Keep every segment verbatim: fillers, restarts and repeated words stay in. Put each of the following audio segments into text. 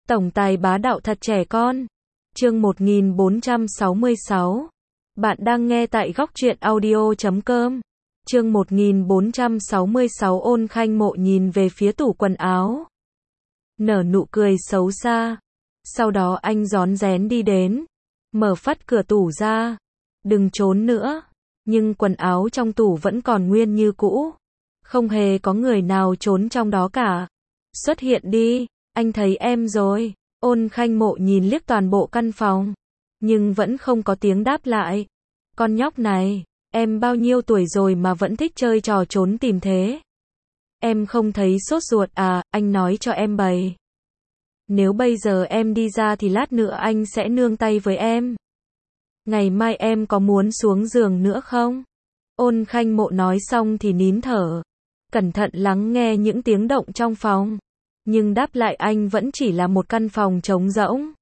Tổng tài bá đạo thật trẻ con. Chương một nghìn bốn trăm sáu mươi sáu. Bạn đang nghe tại góc truyện audio chấm com. Chương một nghìn bốn trăm sáu mươi sáu. Ôn Khanh Mộ nhìn về phía tủ quần áo, nở nụ cười xấu xa. Sau đó anh rón rén đi đến, mở phắt cửa tủ ra. Đừng trốn nữa. Nhưng quần áo trong tủ vẫn còn nguyên như cũ. Không hề có người nào trốn trong đó cả. Xuất hiện đi, anh thấy em rồi. Ôn Khanh Mộ nhìn liếc toàn bộ căn phòng, nhưng vẫn không có tiếng đáp lại. Con nhóc này, em bao nhiêu tuổi rồi mà vẫn thích chơi trò trốn tìm thế? Em không thấy sốt ruột à, anh nói cho em bày. Nếu bây giờ em đi ra thì lát nữa anh sẽ nương tay với em. Ngày mai em có muốn xuống giường nữa không? Ôn Khanh Mộ nói xong thì nín thở, cẩn thận lắng nghe những tiếng động trong phòng. Nhưng đáp lại anh vẫn chỉ là một căn phòng trống rỗng.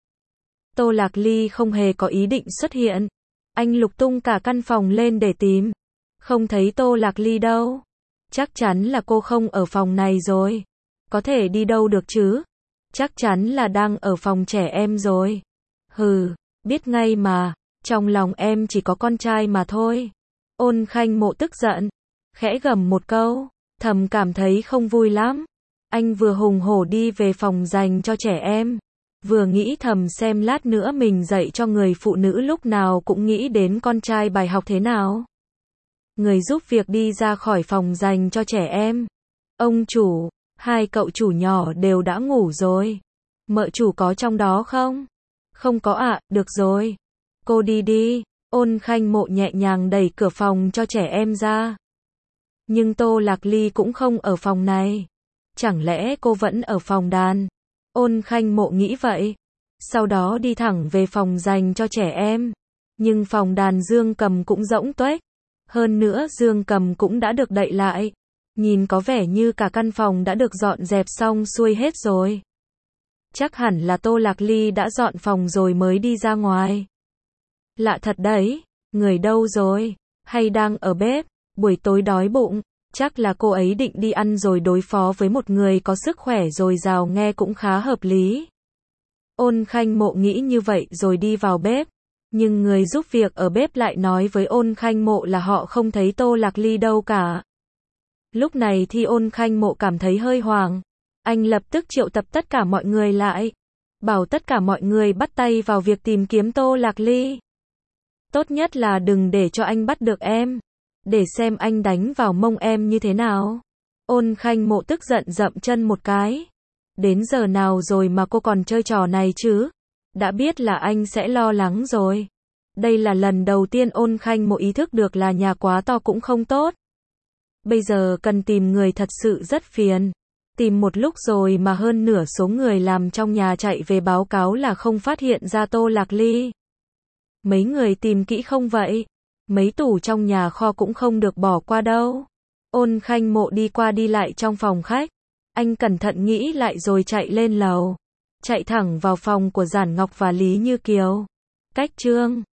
Tô Lạc Ly không hề có ý định xuất hiện. Anh lục tung cả căn phòng lên để tìm. Không thấy Tô Lạc Ly đâu. Chắc chắn là cô không ở phòng này rồi. Có thể đi đâu được chứ? Chắc chắn là đang ở phòng trẻ em rồi. Hừ, biết ngay mà. Trong lòng em chỉ có con trai mà thôi. Ôn Khanh Mộ tức giận, khẽ gầm một câu, thầm cảm thấy không vui lắm. Anh vừa hùng hổ đi về phòng dành cho trẻ em, vừa nghĩ thầm xem lát nữa mình dạy cho người phụ nữ lúc nào cũng nghĩ đến con trai bài học thế nào. Người giúp việc đi ra khỏi phòng dành cho trẻ em. Ông chủ, hai cậu chủ nhỏ đều đã ngủ rồi. Mợ chủ có trong đó không? Không có ạ, à, được rồi. Cô đi đi. Ôn Khanh Mộ nhẹ nhàng đẩy cửa phòng cho trẻ em ra. Nhưng Tô Lạc Ly cũng không ở phòng này. Chẳng lẽ cô vẫn ở phòng đàn? Ôn Khanh Mộ nghĩ vậy. Sau đó đi thẳng về phòng dành cho trẻ em. Nhưng phòng đàn Dương Cầm cũng rỗng tuếch. Hơn nữa Dương Cầm cũng đã được đậy lại. Nhìn có vẻ như cả căn phòng đã được dọn dẹp xong xuôi hết rồi. Chắc hẳn là Tô Lạc Ly đã dọn phòng rồi mới đi ra ngoài. Lạ thật đấy, người đâu rồi? Hay đang ở bếp? Buổi tối đói bụng. Chắc là cô ấy định đi ăn rồi đối phó với một người có sức khỏe dồi dào, nghe cũng khá hợp lý. Ôn Khanh Mộ nghĩ như vậy rồi đi vào bếp. Nhưng người giúp việc ở bếp lại nói với Ôn Khanh Mộ là họ không thấy Tô Lạc Ly đâu cả. Lúc này thì Ôn Khanh Mộ cảm thấy hơi hoảng. Anh lập tức triệu tập tất cả mọi người lại. Bảo tất cả mọi người bắt tay vào việc tìm kiếm Tô Lạc Ly. Tốt nhất là đừng để cho anh bắt được em. Để xem anh đánh vào mông em như thế nào. Ôn Khanh Mộ tức giận dậm chân một cái. Đến giờ nào rồi mà cô còn chơi trò này chứ? Đã biết là anh sẽ lo lắng rồi. Đây là lần đầu tiên Ôn Khanh Mộ ý thức được là nhà quá to cũng không tốt. Bây giờ cần tìm người thật sự rất phiền. Tìm một lúc rồi mà hơn nửa số người làm trong nhà chạy về báo cáo là không phát hiện ra Tô Lạc Ly. Mấy người tìm kỹ không vậy? Mấy tủ trong nhà kho cũng không được bỏ qua đâu. Ôn Khanh Mộ đi qua đi lại trong phòng khách. Anh cẩn thận nghĩ lại rồi chạy lên lầu. Chạy thẳng vào phòng của Giản Ngọc và Lý Như Kiều. Cách chương